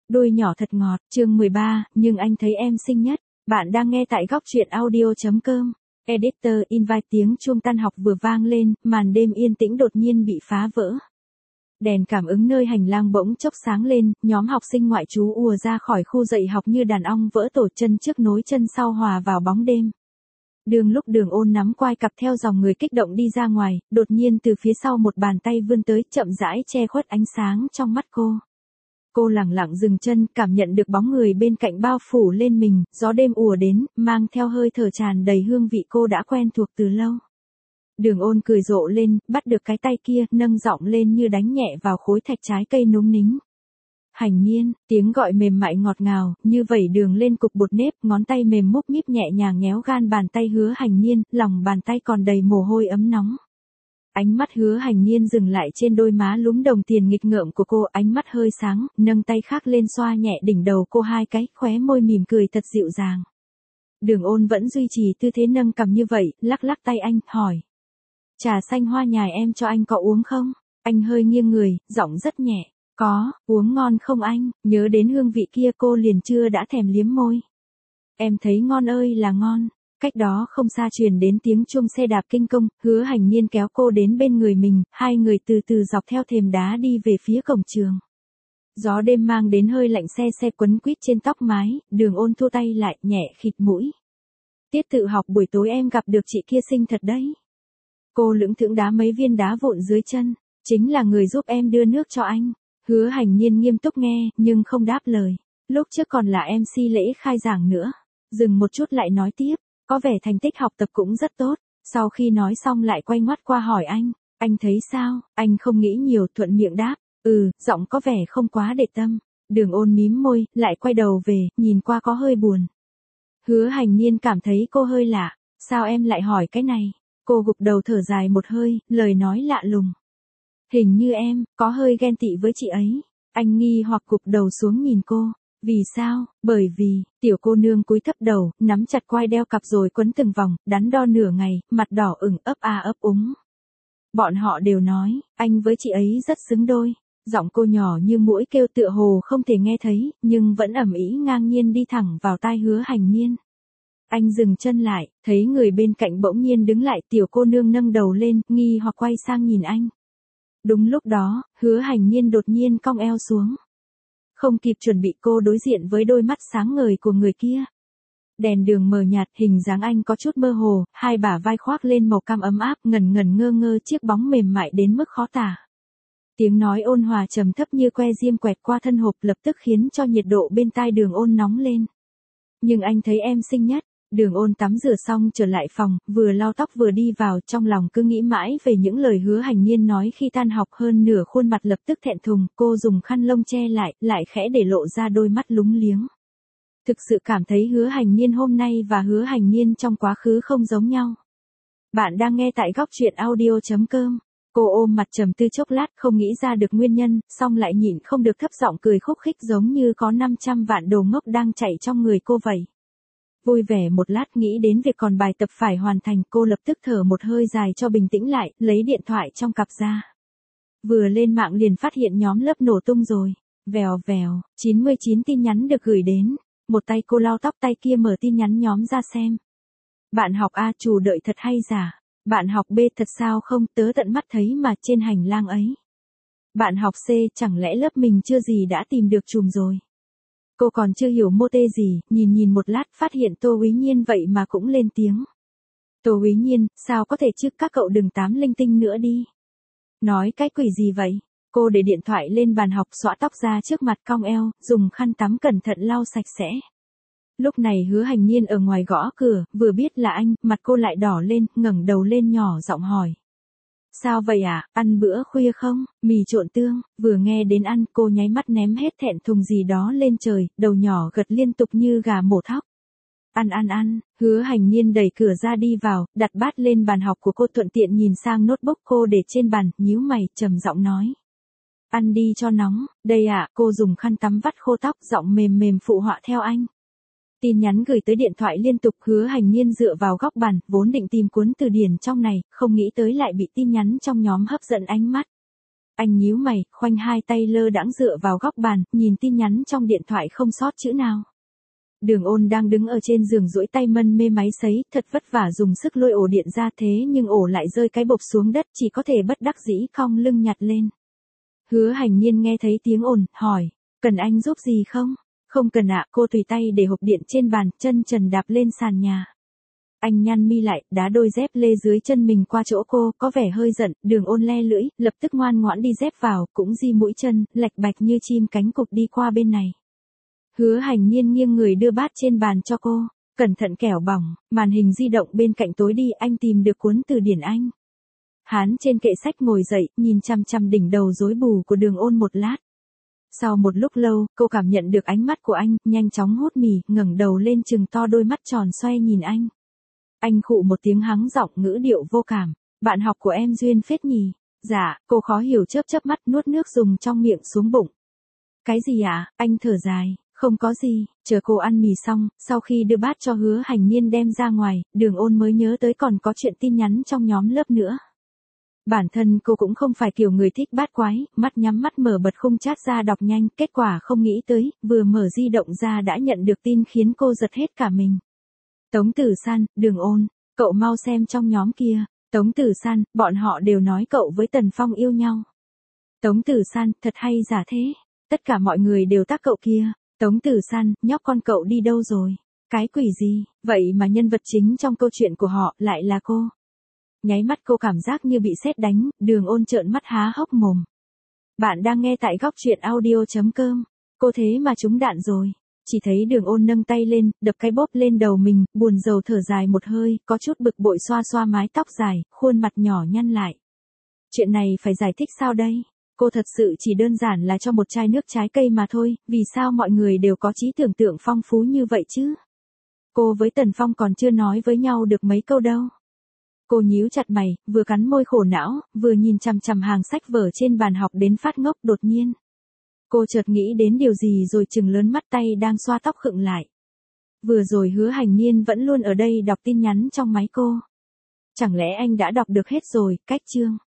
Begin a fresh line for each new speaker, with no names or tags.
Đôi nhỏ thật ngọt, chương 13, nhưng anh thấy em xinh nhất. Bạn đang nghe tại góc truyện audio.com. Editor invite tiếng chuông tan học vừa vang lên, màn đêm yên tĩnh đột nhiên bị phá vỡ. Đèn cảm ứng nơi hành lang bỗng chốc sáng lên, nhóm học sinh ngoại trú ùa ra khỏi khu dạy học như đàn ong vỡ tổ, chân trước nối chân sau hòa vào bóng đêm. Lúc Đường Ôn nắm quai cặp theo dòng người kích động đi ra ngoài, đột nhiên từ phía sau một bàn tay vươn tới, chậm rãi che khuất ánh sáng trong mắt cô. Cô lẳng lặng dừng chân, cảm nhận được bóng người bên cạnh bao phủ lên mình, gió đêm ùa đến, mang theo hơi thở tràn đầy hương vị cô đã quen thuộc từ lâu. Đường Ôn cười rộ lên, bắt được cái tay kia, nâng giọng lên như đánh nhẹ vào khối thạch trái cây núng nính. Hành Niên, tiếng gọi mềm mại ngọt ngào, như vẩy đường lên cục bột nếp, ngón tay mềm múp míp nhẹ nhàng nhéo gan bàn tay Hứa Hành Niên, lòng bàn tay còn đầy mồ hôi ấm nóng. Ánh mắt Hứa Hành Niên dừng lại trên đôi má lúm đồng tiền nghịch ngợm của cô, ánh mắt hơi sáng, nâng tay khác lên xoa nhẹ đỉnh đầu cô hai cái, khóe môi mỉm cười thật dịu dàng. Đường Ôn vẫn duy trì tư thế nâng cằm như vậy, lắc lắc tay anh, hỏi. Trà xanh hoa nhài em cho anh có uống không? Anh hơi nghiêng người, giọng rất nhẹ. Có, uống ngon không anh? Nhớ đến hương vị kia cô liền chưa đã thèm liếm môi. Em thấy ngon ơi là ngon. Cách đó không xa truyền đến tiếng chuông xe đạp kinh công, Hứa Hành Niên kéo cô đến bên người mình, hai người từ từ dọc theo thềm đá đi về phía cổng trường. Gió đêm mang đến hơi lạnh se quấn quýt trên tóc mái, Đường Ôn thu tay lại, nhẹ khịt mũi. Tiết tự học buổi tối em gặp được chị kia xinh thật đấy. Cô lững thững đá mấy viên đá vụn dưới chân, chính là người giúp em đưa nước cho anh. Hứa Hành Niên nghiêm túc nghe, nhưng không đáp lời. Lúc trước còn là MC lễ khai giảng nữa. Dừng một chút lại nói tiếp, có vẻ thành tích học tập cũng rất tốt. Sau khi nói xong lại quay ngoắt qua hỏi anh thấy sao? Anh không nghĩ nhiều, thuận miệng đáp, giọng có vẻ không quá để tâm. Đường Ôn mím môi, lại quay đầu về, nhìn qua có hơi buồn. Hứa Hành Niên cảm thấy cô hơi lạ, sao em lại hỏi cái này? Cô gục đầu thở dài một hơi, lời nói lạ lùng. Hình như em, có hơi ghen tị với chị ấy. Anh nghi hoặc gục đầu xuống nhìn cô. Vì sao? Bởi vì, tiểu cô nương cúi thấp đầu, nắm chặt quai đeo cặp rồi quấn từng vòng, đắn đo nửa ngày, mặt đỏ ửng ấp ấp úng. Bọn họ đều nói, anh với chị ấy rất xứng đôi. Giọng cô nhỏ như muỗi kêu tựa hồ không thể nghe thấy, nhưng vẫn ầm ĩ ngang nhiên đi thẳng vào tai Hứa Hành Niên. Anh dừng chân lại, thấy người bên cạnh bỗng nhiên đứng lại, tiểu cô nương nâng đầu lên, nghi hoặc quay sang nhìn anh. Đúng lúc đó, Hứa Hành Niên đột nhiên cong eo xuống. Không kịp chuẩn bị cô đối diện với đôi mắt sáng ngời của người kia. Đèn đường mờ nhạt, hình dáng anh có chút mơ hồ, hai bả vai khoác lên màu cam ấm áp, ngần ngần ngơ ngơ chiếc bóng mềm mại đến mức khó tả. Tiếng nói ôn hòa trầm thấp như que diêm quẹt qua thân hộp lập tức khiến cho nhiệt độ bên tai Đường Ôn nóng lên. Nhưng anh thấy em xinh nhất. Đường Ôn tắm rửa xong trở lại phòng, vừa lau tóc vừa đi vào, trong lòng cứ nghĩ mãi về những lời Hứa Hành Niên nói khi tan học, hơn nửa khuôn mặt lập tức thẹn thùng, cô dùng khăn lông che lại khẽ để lộ ra đôi mắt lúng liếng. Thực sự cảm thấy Hứa Hành Niên hôm nay và Hứa Hành Niên trong quá khứ không giống nhau. Bạn đang nghe tại góc truyện audio.com. Cô ôm mặt trầm tư chốc lát, không nghĩ ra được nguyên nhân, xong lại nhịn không được thấp giọng cười khúc khích giống như có 500 vạn đồ ngốc đang chạy trong người cô vậy. Vui vẻ một lát nghĩ đến việc còn bài tập phải hoàn thành, cô lập tức thở một hơi dài cho bình tĩnh lại, lấy điện thoại trong cặp ra. Vừa lên mạng liền phát hiện nhóm lớp nổ tung rồi. Vèo vèo, 99 tin nhắn được gửi đến. Một tay cô lau tóc, tay kia mở tin nhắn nhóm ra xem. Bạn học A chủ đợi thật hay giả? Bạn học B thật sao không, tớ tận mắt thấy mà trên hành lang ấy. Bạn học C, chẳng lẽ lớp mình chưa gì đã tìm được trùm rồi? Cô còn chưa hiểu mô tê gì, nhìn một lát phát hiện Tô Úy Nhiên vậy mà cũng lên tiếng. Tô Úy Nhiên, sao có thể chứ, các cậu đừng tám linh tinh nữa đi. Nói cái quỷ gì vậy? Cô để điện thoại lên bàn học, xõa tóc ra trước mặt, cong eo, dùng khăn tắm cẩn thận lau sạch sẽ. Lúc này Hứa Hành Niên ở ngoài gõ cửa, vừa biết là anh, mặt cô lại đỏ lên, ngẩng đầu lên nhỏ giọng hỏi. Sao vậy ạ, ăn bữa khuya không? Mì trộn tương. Vừa nghe đến ăn, cô nháy mắt ném hết thẹn thùng gì đó lên trời, đầu nhỏ gật liên tục như gà mổ thóc. Ăn. Hứa Hành Niên đẩy cửa ra đi vào, đặt bát lên bàn học của cô, thuận tiện nhìn sang notebook cô để trên bàn, nhíu mày, trầm giọng nói. Ăn đi cho nóng. Đây ạ, cô dùng khăn tắm vắt khô tóc, giọng mềm phụ họa theo anh. Tin nhắn gửi tới điện thoại liên tục, Hứa Hành Niên dựa vào góc bàn, vốn định tìm cuốn từ điển trong này, không nghĩ tới lại bị tin nhắn trong nhóm hấp dẫn ánh mắt. Anh nhíu mày, khoanh hai tay lơ đãng dựa vào góc bàn, nhìn tin nhắn trong điện thoại không sót chữ nào. Đường Ôn đang đứng ở trên giường duỗi tay mân mê máy sấy, thật vất vả dùng sức lôi ổ điện ra thế nhưng ổ lại rơi cái bộp xuống đất, chỉ có thể bất đắc dĩ cong lưng nhặt lên. Hứa Hành Nhiên nghe thấy tiếng ồn, hỏi, cần anh giúp gì không? Không cần ạ, cô tùy tay để hộp điện trên bàn, chân trần đạp lên sàn nhà. Anh nhăn mi lại, đá đôi dép lê dưới chân mình qua chỗ cô, có vẻ hơi giận, Đường Ôn le lưỡi, lập tức ngoan ngoãn đi dép vào, cũng di mũi chân, lạch bạch như chim cánh cụt đi qua bên này. Hứa Hành Nhiên nghiêng người đưa bát trên bàn cho cô, cẩn thận kẻo bỏng, màn hình di động bên cạnh tối đi, anh tìm được cuốn từ điển Anh. Hán trên kệ sách ngồi dậy, nhìn chằm chằm đỉnh đầu rối bù của Đường Ôn một lát. Sau một lúc lâu, cô cảm nhận được ánh mắt của anh, nhanh chóng hút mì, ngẩng đầu lên trừng to đôi mắt tròn xoe nhìn anh. Anh khụ một tiếng hắng giọng ngữ điệu vô cảm, bạn học của em duyên phết nhỉ? Dạ, cô khó hiểu chớp chớp mắt nuốt nước dùng trong miệng xuống bụng. Cái gì ạ? Anh thở dài, không có gì, chờ cô ăn mì xong, sau khi đưa bát cho Hứa Hành Nhiên đem ra ngoài, Đường Ôn mới nhớ tới còn có chuyện tin nhắn trong nhóm lớp nữa. Bản thân cô cũng không phải kiểu người thích bát quái, mắt nhắm mắt mở bật khung chat ra đọc nhanh, kết quả không nghĩ tới, vừa mở di động ra đã nhận được tin khiến cô giật hết cả mình. Tống Tử San, Đường Ôn, cậu mau xem trong nhóm kia. Tống Tử San, bọn họ đều nói cậu với Tần Phong yêu nhau. Tống Tử San, thật hay giả thế. Tất cả mọi người đều tác cậu kia. Tống Tử San, nhóc con cậu đi đâu rồi? Cái quỷ gì, vậy mà nhân vật chính trong câu chuyện của họ lại là cô. Nháy mắt cô cảm giác như bị sét đánh, Đường Ôn trợn mắt há hốc mồm. Bạn đang nghe tại góc truyện audio.com. Cô thế mà trúng đạn rồi. Chỉ thấy Đường Ôn nâng tay lên, đập cái bóp lên đầu mình, buồn rầu thở dài một hơi, có chút bực bội xoa xoa mái tóc dài, khuôn mặt nhỏ nhăn lại. Chuyện này phải giải thích sao đây? Cô thật sự chỉ đơn giản là cho một chai nước trái cây mà thôi, vì sao mọi người đều có trí tưởng tượng phong phú như vậy chứ? Cô với Tần Phong còn chưa nói với nhau được mấy câu đâu. Cô nhíu chặt mày, vừa cắn môi khổ não, vừa nhìn chằm chằm hàng sách vở trên bàn học đến phát ngốc đột nhiên. Cô chợt nghĩ đến điều gì rồi chừng lớn mắt tay đang xoa tóc khựng lại. Vừa rồi Hứa Hành Nhiên vẫn luôn ở đây đọc tin nhắn trong máy cô. Chẳng lẽ anh đã đọc được hết rồi, cách chương?